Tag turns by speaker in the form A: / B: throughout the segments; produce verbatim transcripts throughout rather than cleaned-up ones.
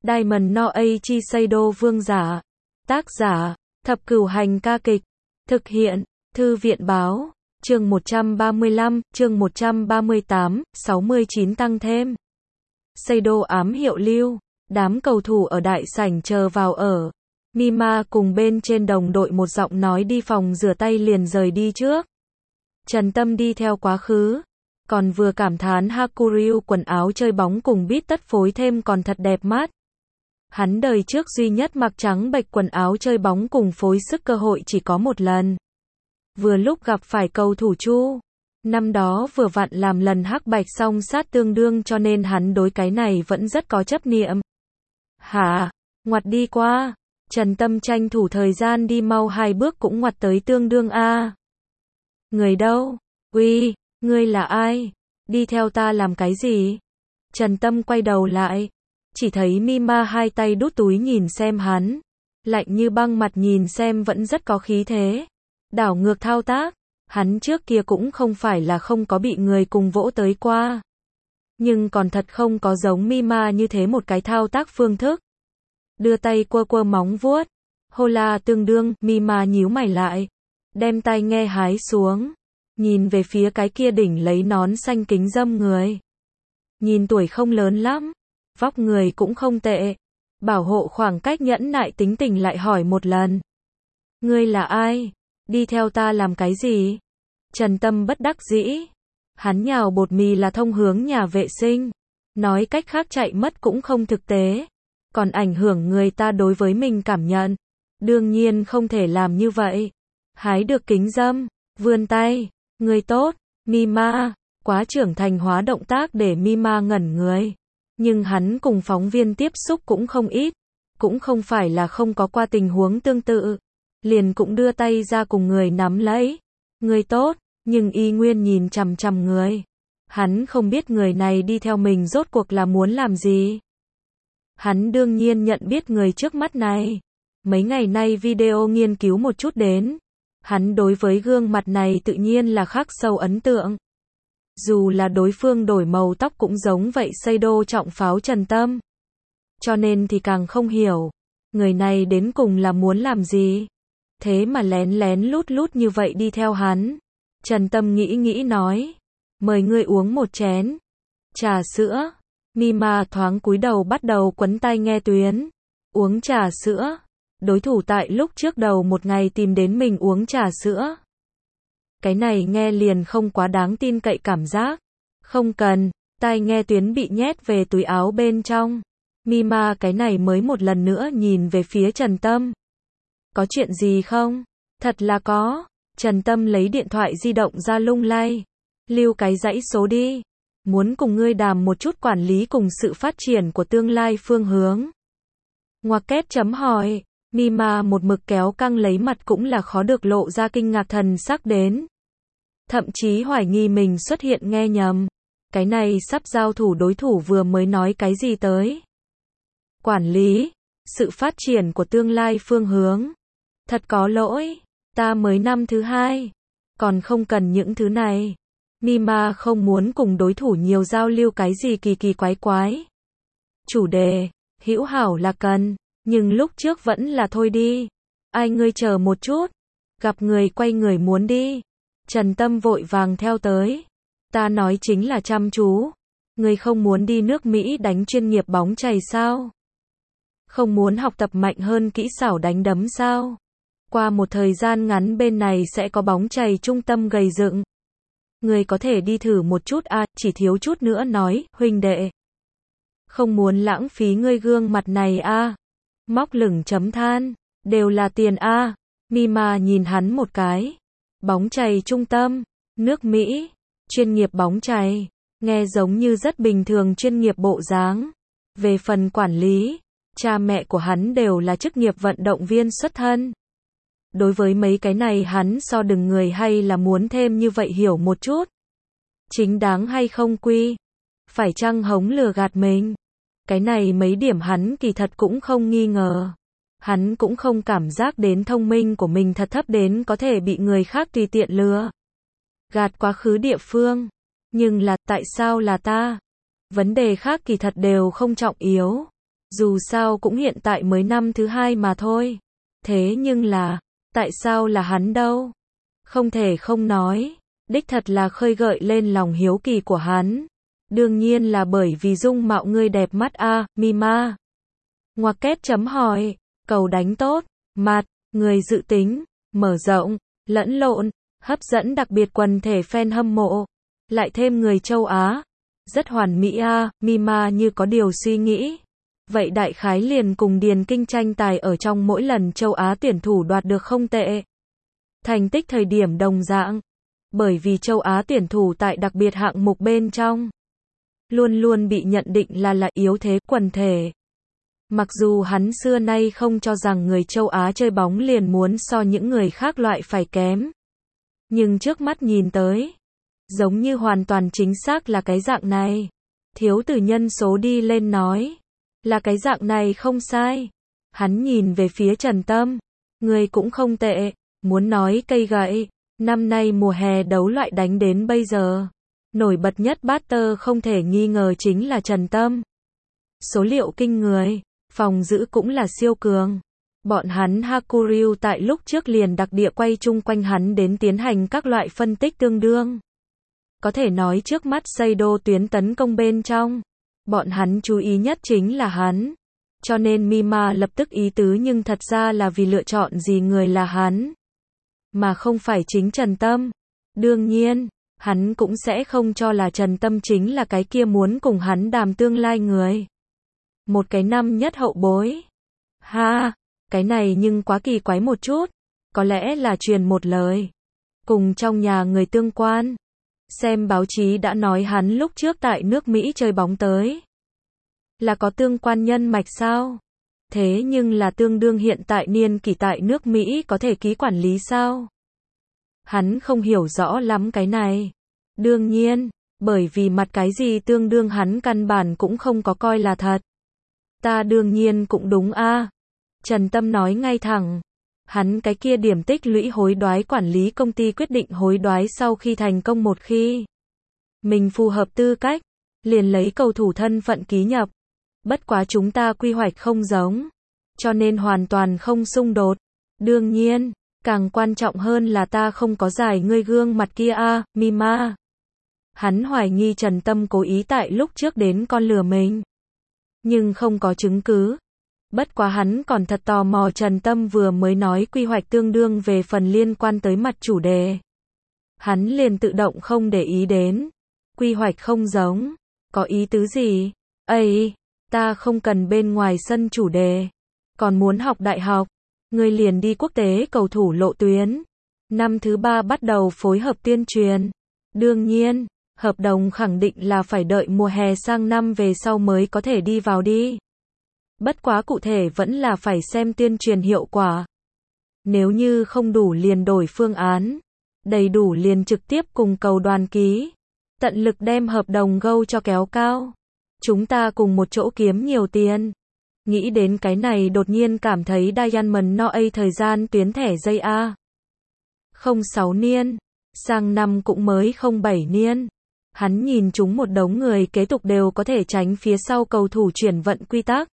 A: Diamond no Eiichi Seido vương giả. Tác giả, Thập Cửu Hành ca kịch. Thực hiện, Thư viện báo. Chương một trăm ba mươi lăm, chương một trăm ba mươi tám, sáu mươi chín tăng thêm. Seido ám hiệu lưu. Đám cầu thủ ở đại sảnh chờ vào ở. Mima cùng bên trên đồng đội một giọng nói đi phòng rửa tay liền rời đi trước. Trần Tâm đi theo quá khứ. Còn vừa cảm thán Hakuryu quần áo chơi bóng cùng bít tất phối thêm còn thật đẹp mắt. Hắn đời trước duy nhất mặc trắng bệch quần áo chơi bóng cùng phối sức cơ hội chỉ có một lần. Vừa lúc gặp phải cầu thủ Chu. Năm đó vừa vặn làm lần hắc bạch song sát tương đương cho nên hắn đối cái này vẫn rất có chấp niệm. Hả? Ngoặt đi qua. Trần Tâm tranh thủ thời gian đi mau hai bước cũng ngoặt tới tương đương a. Người đâu? Uy, ngươi là ai? Đi theo ta làm cái gì? Trần Tâm quay đầu lại. Chỉ thấy Mima hai tay đút túi nhìn xem hắn. Lạnh như băng mặt nhìn xem vẫn rất có khí thế. Đảo ngược thao tác. Hắn trước kia cũng không phải là không có bị người cùng vỗ tới qua. Nhưng còn thật không có giống Mima như thế một cái thao tác phương thức. Đưa tay quơ quơ móng vuốt. Hô la tương đương, Mima nhíu mày lại. Đem tai nghe hái xuống. Nhìn về phía cái kia đỉnh lấy nón xanh kính dâm người. Nhìn tuổi không lớn lắm. Vóc người cũng không tệ. Bảo hộ khoảng cách nhẫn nại tính tình lại hỏi một lần. Ngươi là ai? Đi theo ta làm cái gì? Trần Tâm bất đắc dĩ. Hắn nhào bột mì là thông hướng nhà vệ sinh. Nói cách khác chạy mất cũng không thực tế. Còn ảnh hưởng người ta đối với mình cảm nhận. Đương nhiên không thể làm như vậy. Hái được kính dâm. Vươn tay. Người tốt. Mima. Quá trưởng thành hóa động tác để Mima ngẩn người. Nhưng hắn cùng phóng viên tiếp xúc cũng không ít. Cũng không phải là không có qua tình huống tương tự. Liền cũng đưa tay ra cùng người nắm lấy. Người tốt, nhưng y nguyên nhìn chằm chằm người. Hắn không biết người này đi theo mình rốt cuộc là muốn làm gì. Hắn đương nhiên nhận biết người trước mắt này. Mấy ngày nay video nghiên cứu một chút đến. Hắn đối với gương mặt này tự nhiên là khắc sâu ấn tượng. Dù là đối phương đổi màu tóc cũng giống vậy Seido trọng pháo Trần Tâm. Cho nên thì càng không hiểu. Người này đến cùng là muốn làm gì. Thế mà lén lén lút lút như vậy đi theo hắn. Trần Tâm nghĩ nghĩ nói. Mời ngươi uống một chén. Trà sữa. Mima thoáng cúi đầu bắt đầu quấn tai nghe tuyến. Uống trà sữa. Đối thủ tại lúc trước đầu một ngày tìm đến mình uống trà sữa. Cái này nghe liền không quá đáng tin cậy cảm giác. Không cần. Tai nghe tuyến bị nhét về túi áo bên trong. Mima cái này mới một lần nữa nhìn về phía Trần Tâm. Có chuyện gì không? Thật là có. Trần Tâm lấy điện thoại di động ra lung lay. Lưu cái dãy số đi. Muốn cùng ngươi đàm một chút quản lý cùng sự phát triển của tương lai phương hướng. Ngoặc kép chấm hỏi. Mima một mực kéo căng lấy mặt cũng là khó được lộ ra kinh ngạc thần sắc đến. Thậm chí hoài nghi mình xuất hiện nghe nhầm. Cái này sắp giao thủ đối thủ vừa mới nói cái gì tới. Quản lý. Sự phát triển của tương lai phương hướng. Thật có lỗi. Ta mới năm thứ hai. Còn không cần những thứ này. Mima không muốn cùng đối thủ nhiều giao lưu cái gì kỳ kỳ quái quái. Chủ đề. Hữu hảo là cần. Nhưng lúc trước vẫn là thôi đi. Ai ngươi chờ một chút. Gặp người quay người muốn đi. Trần Tâm vội vàng theo tới. Ta nói chính là chăm chú. Ngươi không muốn đi nước Mỹ đánh chuyên nghiệp bóng chày sao? Không muốn học tập mạnh hơn kỹ xảo đánh đấm sao? Qua một thời gian ngắn bên này sẽ có bóng chày trung tâm gầy dựng. Ngươi có thể đi thử một chút à, chỉ thiếu chút nữa nói, huynh đệ. Không muốn lãng phí ngươi gương mặt này à. Móc lửng chấm than, đều là tiền a. À. Mima nhìn hắn một cái. Bóng chày trung tâm, nước Mỹ, chuyên nghiệp bóng chày, nghe giống như rất bình thường chuyên nghiệp bộ dáng. Về phần quản lý, cha mẹ của hắn đều là chức nghiệp vận động viên xuất thân. Đối với mấy cái này hắn so đừng người hay là muốn thêm như vậy hiểu một chút. Chính đáng hay không quy? Phải chăng hống lừa gạt mình? Cái này mấy điểm hắn kỳ thật cũng không nghi ngờ. Hắn cũng không cảm giác đến thông minh của mình thật thấp đến có thể bị người khác tùy tiện lừa gạt quá khứ địa phương. Nhưng là, tại sao là ta? Vấn đề khác kỳ thật đều không trọng yếu. Dù sao cũng hiện tại mới năm thứ hai mà thôi. Thế nhưng là, tại sao là hắn đâu? Không thể không nói, đích thật là khơi gợi lên lòng hiếu kỳ của hắn. Đương nhiên là bởi vì dung mạo ngươi đẹp mắt a, Mima. Ngoặc kép chấm hỏi, cầu đánh tốt, mặt, người dự tính, mở rộng, lẫn lộn, hấp dẫn đặc biệt quần thể fan hâm mộ. Lại thêm người châu Á. Rất hoàn mỹ a, Mima như có điều suy nghĩ. Vậy đại khái liền cùng Điền Kinh tranh tài ở trong mỗi lần châu Á tuyển thủ đoạt được không tệ. Thành tích thời điểm đồng dạng. Bởi vì châu Á tuyển thủ tại đặc biệt hạng mục bên trong luôn luôn bị nhận định là là yếu thế quần thể. Mặc dù hắn xưa nay không cho rằng người châu Á chơi bóng liền muốn so những người khác loại phải kém. Nhưng trước mắt nhìn tới, giống như hoàn toàn chính xác là cái dạng này. Thiếu từ nhân số đi lên nói, là cái dạng này không sai. Hắn nhìn về phía Trần Tâm, người cũng không tệ, muốn nói cây gậy, năm nay mùa hè đấu loại đánh đến bây giờ. Nổi bật nhất batter không thể nghi ngờ chính là Trần Tâm. Số liệu kinh người, phòng giữ cũng là siêu cường. Bọn hắn Hakuryu tại lúc trước liền đặc địa quay chung quanh hắn đến tiến hành các loại phân tích tương đương. Có thể nói trước mắt Seido tuyến tấn công bên trong, bọn hắn chú ý nhất chính là hắn. Cho nên Mima lập tức ý tứ nhưng thật ra là vì lựa chọn gì người là hắn, mà không phải chính Trần Tâm. Đương nhiên, hắn cũng sẽ không cho là Trần Tâm chính là cái kia muốn cùng hắn đàm tương lai người. Một cái năm nhất hậu bối. Ha, cái này nhưng quá kỳ quái một chút. Có lẽ là truyền một lời. Cùng trong nhà người tương quan. Xem báo chí đã nói hắn lúc trước tại nước Mỹ chơi bóng tới. Là có tương quan nhân mạch sao? Thế nhưng là tương đương hiện tại niên kỷ tại nước Mỹ có thể ký quản lý sao? Hắn không hiểu rõ lắm cái này. Đương nhiên, bởi vì mặt cái gì tương đương hắn căn bản cũng không có coi là thật. Ta đương nhiên cũng đúng a. Trần Tâm nói ngay thẳng. Hắn cái kia điểm tích lũy hối đoái quản lý công ty quyết định hối đoái sau khi thành công một khi mình phù hợp tư cách, liền lấy cầu thủ thân phận ký nhập. Bất quá chúng ta quy hoạch không giống, cho nên hoàn toàn không xung đột. Đương nhiên, càng quan trọng hơn là ta không có giải ngươi gương mặt kia a, Mima. Hắn hoài nghi Trần Tâm cố ý tại lúc trước đến con lừa mình, nhưng không có chứng cứ. Bất quá hắn còn thật tò mò Trần Tâm vừa mới nói quy hoạch tương đương về phần liên quan tới mặt chủ đề. Hắn liền tự động không để ý đến. Quy hoạch không giống, có ý tứ gì? Ây, ta không cần bên ngoài sân chủ đề, còn muốn học đại học, ngươi liền đi quốc tế cầu thủ lộ tuyến. Năm thứ ba bắt đầu phối hợp tuyên truyền. Đương nhiên, hợp đồng khẳng định là phải đợi mùa hè sang năm về sau mới có thể đi vào đi. Bất quá cụ thể vẫn là phải xem tuyên truyền hiệu quả. Nếu như không đủ liền đổi phương án, đầy đủ liền trực tiếp cùng cầu đoàn ký. Tận lực đem hợp đồng gâu cho kéo cao. Chúng ta cùng một chỗ kiếm nhiều tiền. Nghĩ đến cái này đột nhiên cảm thấy Diamond Noah thời gian tuyến thẻ dây A. Không sáu niên. Sang năm cũng mới không bảy niên. Hắn nhìn chúng một đống người kế tục đều có thể tránh phía sau cầu thủ chuyển vận quy tắc.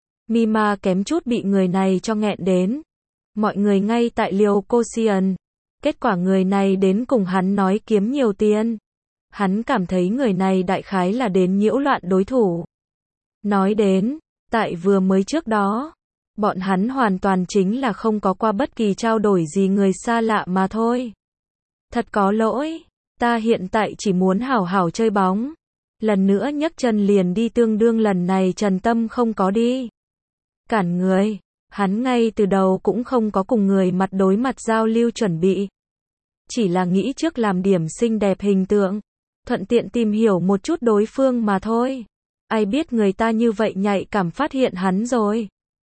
A: Mima kém chút bị người này cho nghẹn đến. Mọi người ngay tại liều Cosian. Kết quả người này đến cùng hắn nói kiếm nhiều tiền. Hắn cảm thấy người này đại khái là đến nhiễu loạn đối thủ. Nói đến, tại vừa mới trước đó, bọn hắn hoàn toàn chính là không có qua bất kỳ trao đổi gì người xa lạ mà thôi. Thật có lỗi, ta hiện tại chỉ muốn hảo hảo chơi bóng. Lần nữa nhấc chân liền đi tương đương lần này Trần Tâm không có đi. Cản người, hắn ngay từ đầu cũng không có cùng người mặt đối mặt giao lưu chuẩn bị. Chỉ là nghĩ trước làm điểm xinh đẹp hình tượng, thuận tiện tìm hiểu một chút đối phương mà thôi. Ai biết người ta như vậy nhạy cảm phát hiện hắn rồi.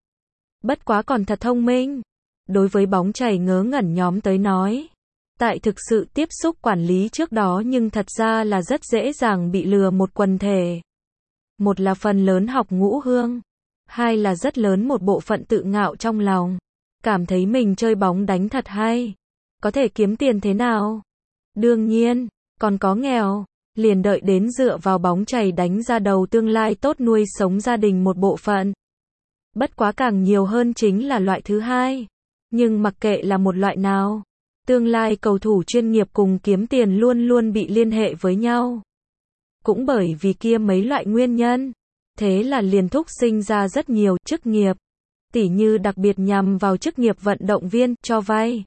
A: Bất quá còn thật thông minh. Đối với bóng chảy ngớ ngẩn nhóm tới nói, tại thực sự tiếp xúc quản lý trước đó nhưng thật ra là rất dễ dàng bị lừa một quần thể. Một là phần lớn học ngũ hương, hai là rất lớn một bộ phận tự ngạo trong lòng, cảm thấy mình chơi bóng đánh thật hay, có thể kiếm tiền thế nào. Đương nhiên, còn có nghèo, liền đợi đến dựa vào bóng chày đánh ra đầu tương lai tốt nuôi sống gia đình một bộ phận. Bất quá càng nhiều hơn chính là loại thứ hai. Nhưng mặc kệ là một loại nào, tương lai cầu thủ chuyên nghiệp cùng kiếm tiền luôn luôn bị liên hệ với nhau. Cũng bởi vì kia mấy loại nguyên nhân, thế là liền thúc sinh ra rất nhiều chức nghiệp, tỉ như đặc biệt nhằm vào chức nghiệp vận động viên, cho vay.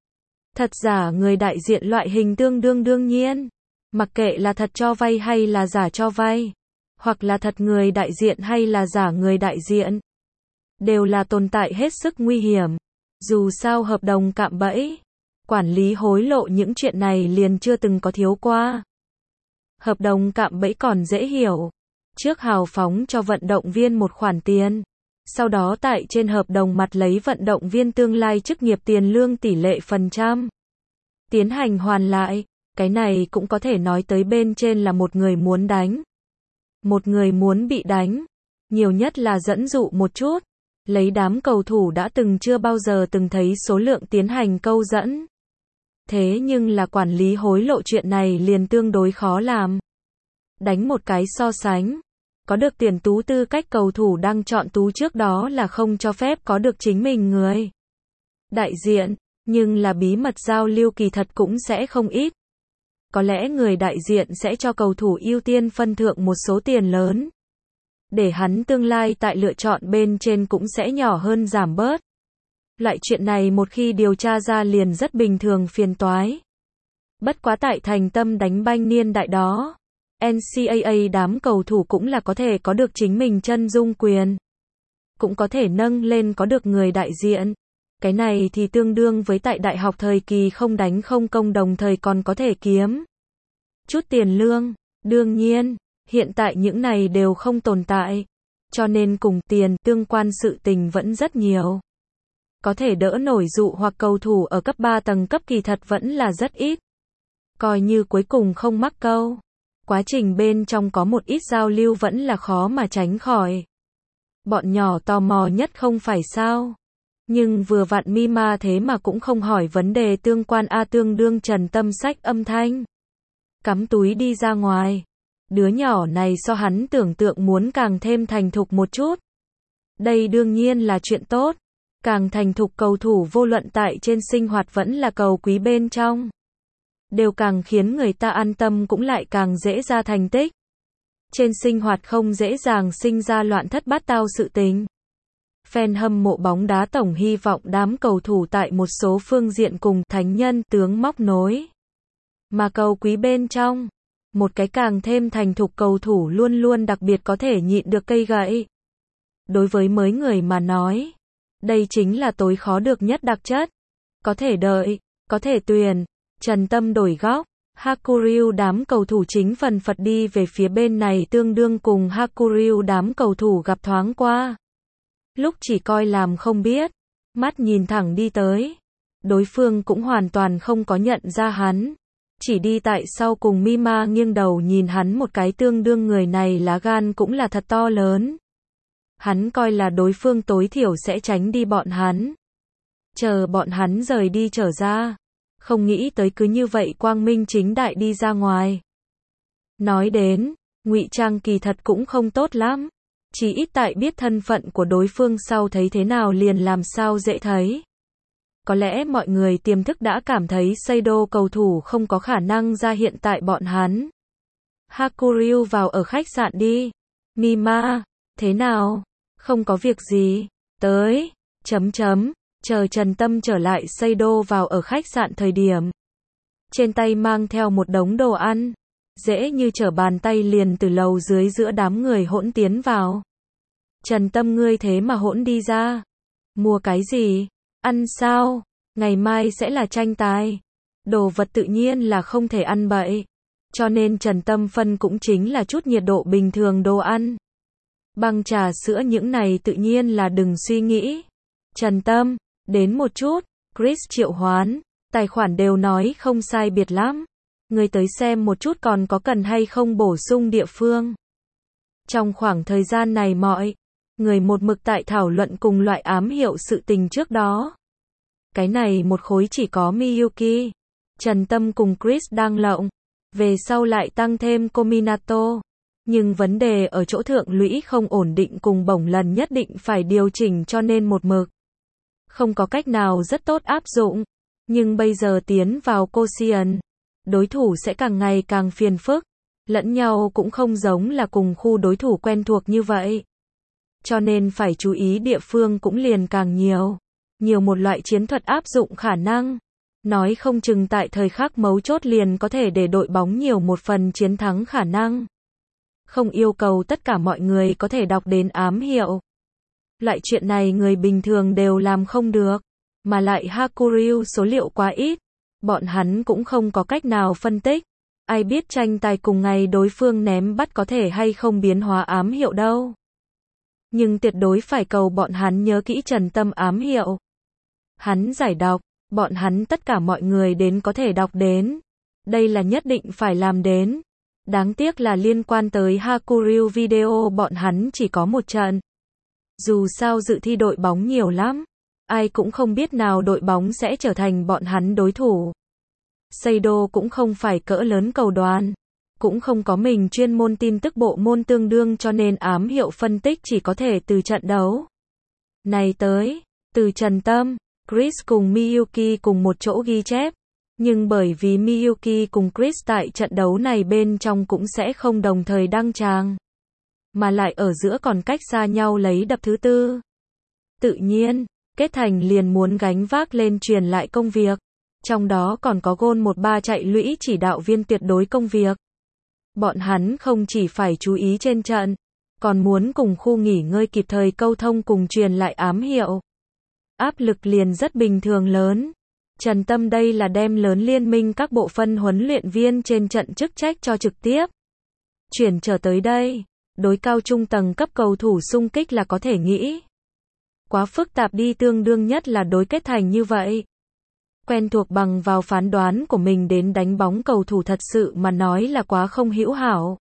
A: Thật giả người đại diện loại hình tương đương đương nhiên, mặc kệ là thật cho vay hay là giả cho vay, hoặc là thật người đại diện hay là giả người đại diện, đều là tồn tại hết sức nguy hiểm. Dù sao hợp đồng cạm bẫy, quản lý hối lộ những chuyện này liền chưa từng có thiếu qua. Hợp đồng cạm bẫy còn dễ hiểu. Trước hào phóng cho vận động viên một khoản tiền, sau đó tại trên hợp đồng mặt lấy vận động viên tương lai chức nghiệp tiền lương tỷ lệ phần trăm, tiến hành hoàn lại. Cái này cũng có thể nói tới bên trên là một người muốn đánh, một người muốn bị đánh, nhiều nhất là dẫn dụ một chút. Lấy đám cầu thủ đã từng chưa bao giờ từng thấy số lượng tiến hành câu dẫn. Thế nhưng là quản lý hối lộ chuyện này liền tương đối khó làm. Đánh một cái so sánh. Có được tuyển tú tư cách cầu thủ đang chọn tú trước đó là không cho phép có được chính mình người đại diện, nhưng là bí mật giao lưu kỳ thật cũng sẽ không ít. Có lẽ người đại diện sẽ cho cầu thủ ưu tiên phân thưởng một số tiền lớn, để hắn tương lai tại lựa chọn bên trên cũng sẽ nhỏ hơn giảm bớt. Loại chuyện này một khi điều tra ra liền rất bình thường phiền toái. Bất quá tại thành tâm đánh banh niên đại đó, en xê a a đám cầu thủ cũng là có thể có được chính mình chân dung quyền, cũng có thể nâng lên có được người đại diện. Cái này thì tương đương với tại đại học thời kỳ không đánh không công đồng thời còn có thể kiếm chút tiền lương. Đương nhiên, hiện tại những này đều không tồn tại, cho nên cùng tiền tương quan sự tình vẫn rất nhiều. Có thể đỡ nổi dụ hoặc cầu thủ ở cấp ba tầng cấp kỳ thật vẫn là rất ít. Coi như cuối cùng không mắc câu, quá trình bên trong có một ít giao lưu vẫn là khó mà tránh khỏi. Bọn nhỏ tò mò nhất không phải sao? Nhưng vừa vặn Mima thế mà cũng không hỏi vấn đề tương quan a tương đương Trần Tâm xách âm thanh, cắm túi đi ra ngoài. Đứa nhỏ này so hắn tưởng tượng muốn càng thêm thành thục một chút. Đây đương nhiên là chuyện tốt. Càng thành thục cầu thủ vô luận tại trên sinh hoạt vẫn là cầu quý bên trong, đều càng khiến người ta an tâm cũng lại càng dễ ra thành tích. Trên sinh hoạt không dễ dàng sinh ra loạn thất bát tao sự tình. Fan hâm mộ bóng đá tổng hy vọng đám cầu thủ tại một số phương diện cùng thánh nhân tướng móc nối. Mà cầu quý bên trong, một cái càng thêm thành thục cầu thủ luôn luôn đặc biệt có thể nhịn được cây gậy. Đối với mới người mà nói, đây chính là tối khó được nhất đặc chất. Có thể đợi, có thể tuyền. Trần Tâm đổi góc. Hakuryu đám cầu thủ chính phần phật đi về phía bên này tương đương cùng Hakuryu đám cầu thủ gặp thoáng qua. Lúc chỉ coi làm không biết, mắt nhìn thẳng đi tới. Đối phương cũng hoàn toàn không có nhận ra hắn. Chỉ đi tại sau cùng Mima nghiêng đầu nhìn hắn một cái tương đương người này lá gan cũng là thật to lớn. Hắn coi là đối phương tối thiểu sẽ tránh đi bọn hắn. Chờ bọn hắn rời đi trở ra. Không nghĩ tới cứ như vậy quang minh chính đại đi ra ngoài. Nói đến, ngụy trang kỳ thật cũng không tốt lắm. Chỉ ít tại biết thân phận của đối phương sau thấy thế nào liền làm sao dễ thấy. Có lẽ mọi người tiềm thức đã cảm thấy Seido cầu thủ không có khả năng ra hiện tại bọn hắn. Hakuryu vào ở khách sạn đi. Mima, thế nào? Không có việc gì. Tới. Chấm chấm. Chờ Trần Tâm trở lại Seido vào ở khách sạn thời điểm. Trên tay mang theo một đống đồ ăn. Dễ như trở bàn tay liền từ lầu dưới giữa đám người hỗn tiến vào. Trần Tâm ngươi thế mà hỗn đi ra. Mua cái gì? Ăn sao? Ngày mai sẽ là tranh tài. Đồ vật tự nhiên là không thể ăn bậy. Cho nên Trần Tâm phân cũng chính là chút nhiệt độ bình thường đồ ăn. Băng trà sữa những này tự nhiên là đừng suy nghĩ. Trần Tâm, đến một chút. Chris triệu hoán. Tài khoản đều nói không sai biệt lắm. Người tới xem một chút còn có cần hay không bổ sung địa phương. Trong khoảng thời gian này mọi người một mực tại thảo luận cùng loại ám hiệu sự tình trước đó. Cái này một khối chỉ có Miyuki, Trần Tâm cùng Chris đang lộng. Về sau lại tăng thêm Kominato. Nhưng vấn đề ở chỗ thượng lũy không ổn định cùng bổng lần nhất định phải điều chỉnh cho nên một mực. Không có cách nào rất tốt áp dụng. Nhưng bây giờ tiến vào quotient, đối thủ sẽ càng ngày càng phiền phức. Lẫn nhau cũng không giống là cùng khu đối thủ quen thuộc như vậy. Cho nên phải chú ý địa phương cũng liền càng nhiều. Nhiều một loại chiến thuật áp dụng khả năng. Nói không chừng tại thời khắc mấu chốt liền có thể để đội bóng nhiều một phần chiến thắng khả năng. Không yêu cầu tất cả mọi người có thể đọc đến ám hiệu. Loại chuyện này người bình thường đều làm không được. Mà lại Hakuryu số liệu quá ít. Bọn hắn cũng không có cách nào phân tích. Ai biết tranh tài cùng ngày đối phương ném bắt có thể hay không biến hóa ám hiệu đâu. Nhưng tuyệt đối phải cầu bọn hắn nhớ kỹ Trần Tâm ám hiệu. Hắn giải đọc, bọn hắn tất cả mọi người đến có thể đọc đến. Đây là nhất định phải làm đến. Đáng tiếc là liên quan tới Hakuryu video bọn hắn chỉ có một trận. Dù sao dự thi đội bóng nhiều lắm. Ai cũng không biết nào đội bóng sẽ trở thành bọn hắn đối thủ. Seido cũng không phải cỡ lớn cầu đoàn. Cũng không có mình chuyên môn tin tức bộ môn tương đương cho nên ám hiệu phân tích chỉ có thể từ trận đấu này tới. Từ Trần Tâm, Chris cùng Miyuki cùng một chỗ ghi chép. Nhưng bởi vì Miyuki cùng Chris tại trận đấu này bên trong cũng sẽ không đồng thời đăng tràng. Mà lại ở giữa còn cách xa nhau lấy đập thứ tư. Tự nhiên, Kết Thành liền muốn gánh vác lên truyền lại công việc. Trong đó còn có Gôn một ba chạy lũy chỉ đạo viên tuyệt đối công việc. Bọn hắn không chỉ phải chú ý trên trận, còn muốn cùng khu nghỉ ngơi kịp thời câu thông cùng truyền lại ám hiệu. Áp lực liền rất bình thường lớn. Trần Tâm đây là đem lớn liên minh các bộ phân huấn luyện viên trên trận chức trách cho trực tiếp. Chuyển trở tới đây, đối cao trung tầng cấp cầu thủ xung kích là có thể nghĩ. Quá phức tạp đi tương đương nhất là đối Kết Thành như vậy. Quen thuộc bằng vào phán đoán của mình đến đánh bóng cầu thủ thật sự mà nói là quá không hữu hảo.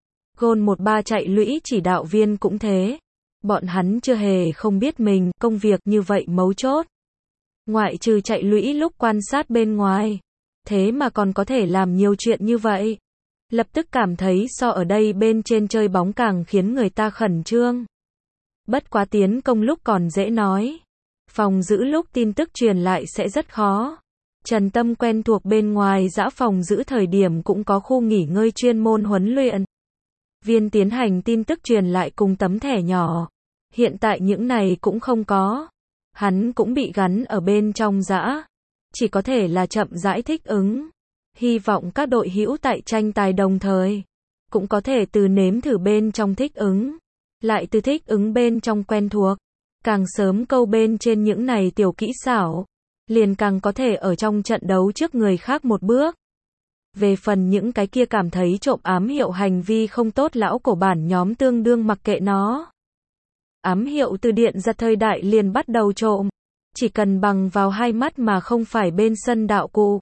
A: Gôn một ba chạy lũy chỉ đạo viên cũng thế. Bọn hắn chưa hề không biết mình công việc như vậy mấu chốt. Ngoại trừ chạy lũy lúc quan sát bên ngoài. Thế mà còn có thể làm nhiều chuyện như vậy. Lập tức cảm thấy so ở đây bên trên chơi bóng càng khiến người ta khẩn trương. Bất quá tiến công lúc còn dễ nói. Phòng giữ lúc tin tức truyền lại sẽ rất khó. Trần Tâm quen thuộc bên ngoài dã phòng giữ thời điểm cũng có khu nghỉ ngơi chuyên môn huấn luyện viên tiến hành tin tức truyền lại cùng tấm thẻ nhỏ. Hiện tại những này cũng không có. Hắn cũng bị gắn ở bên trong dã. Chỉ có thể là chậm rãi thích ứng. Hy vọng các đội hữu tại tranh tài đồng thời cũng có thể từ nếm thử bên trong thích ứng, lại từ thích ứng bên trong quen thuộc. Càng sớm câu bên trên những này tiểu kỹ xảo, liền càng có thể ở trong trận đấu trước người khác một bước. Về phần những cái kia cảm thấy trộm ám hiệu hành vi không tốt lão cổ bản nhóm tương đương mặc kệ nó. Ám hiệu từ điện giật thời đại liền bắt đầu trộm. Chỉ cần bằng vào hai mắt mà không phải bên sân đạo cụ.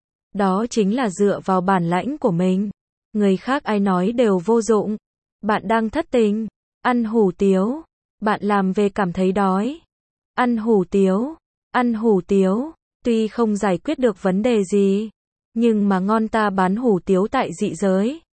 A: Đó chính là dựa vào bản lãnh của mình. Người khác ai nói đều vô dụng. Bạn đang thất tình, ăn hủ tiếu. Bạn làm về cảm thấy đói. Ăn hủ tiếu, ăn hủ tiếu. Tuy không giải quyết được vấn đề gì, nhưng mà ngon ta bán hủ tiếu tại dị giới.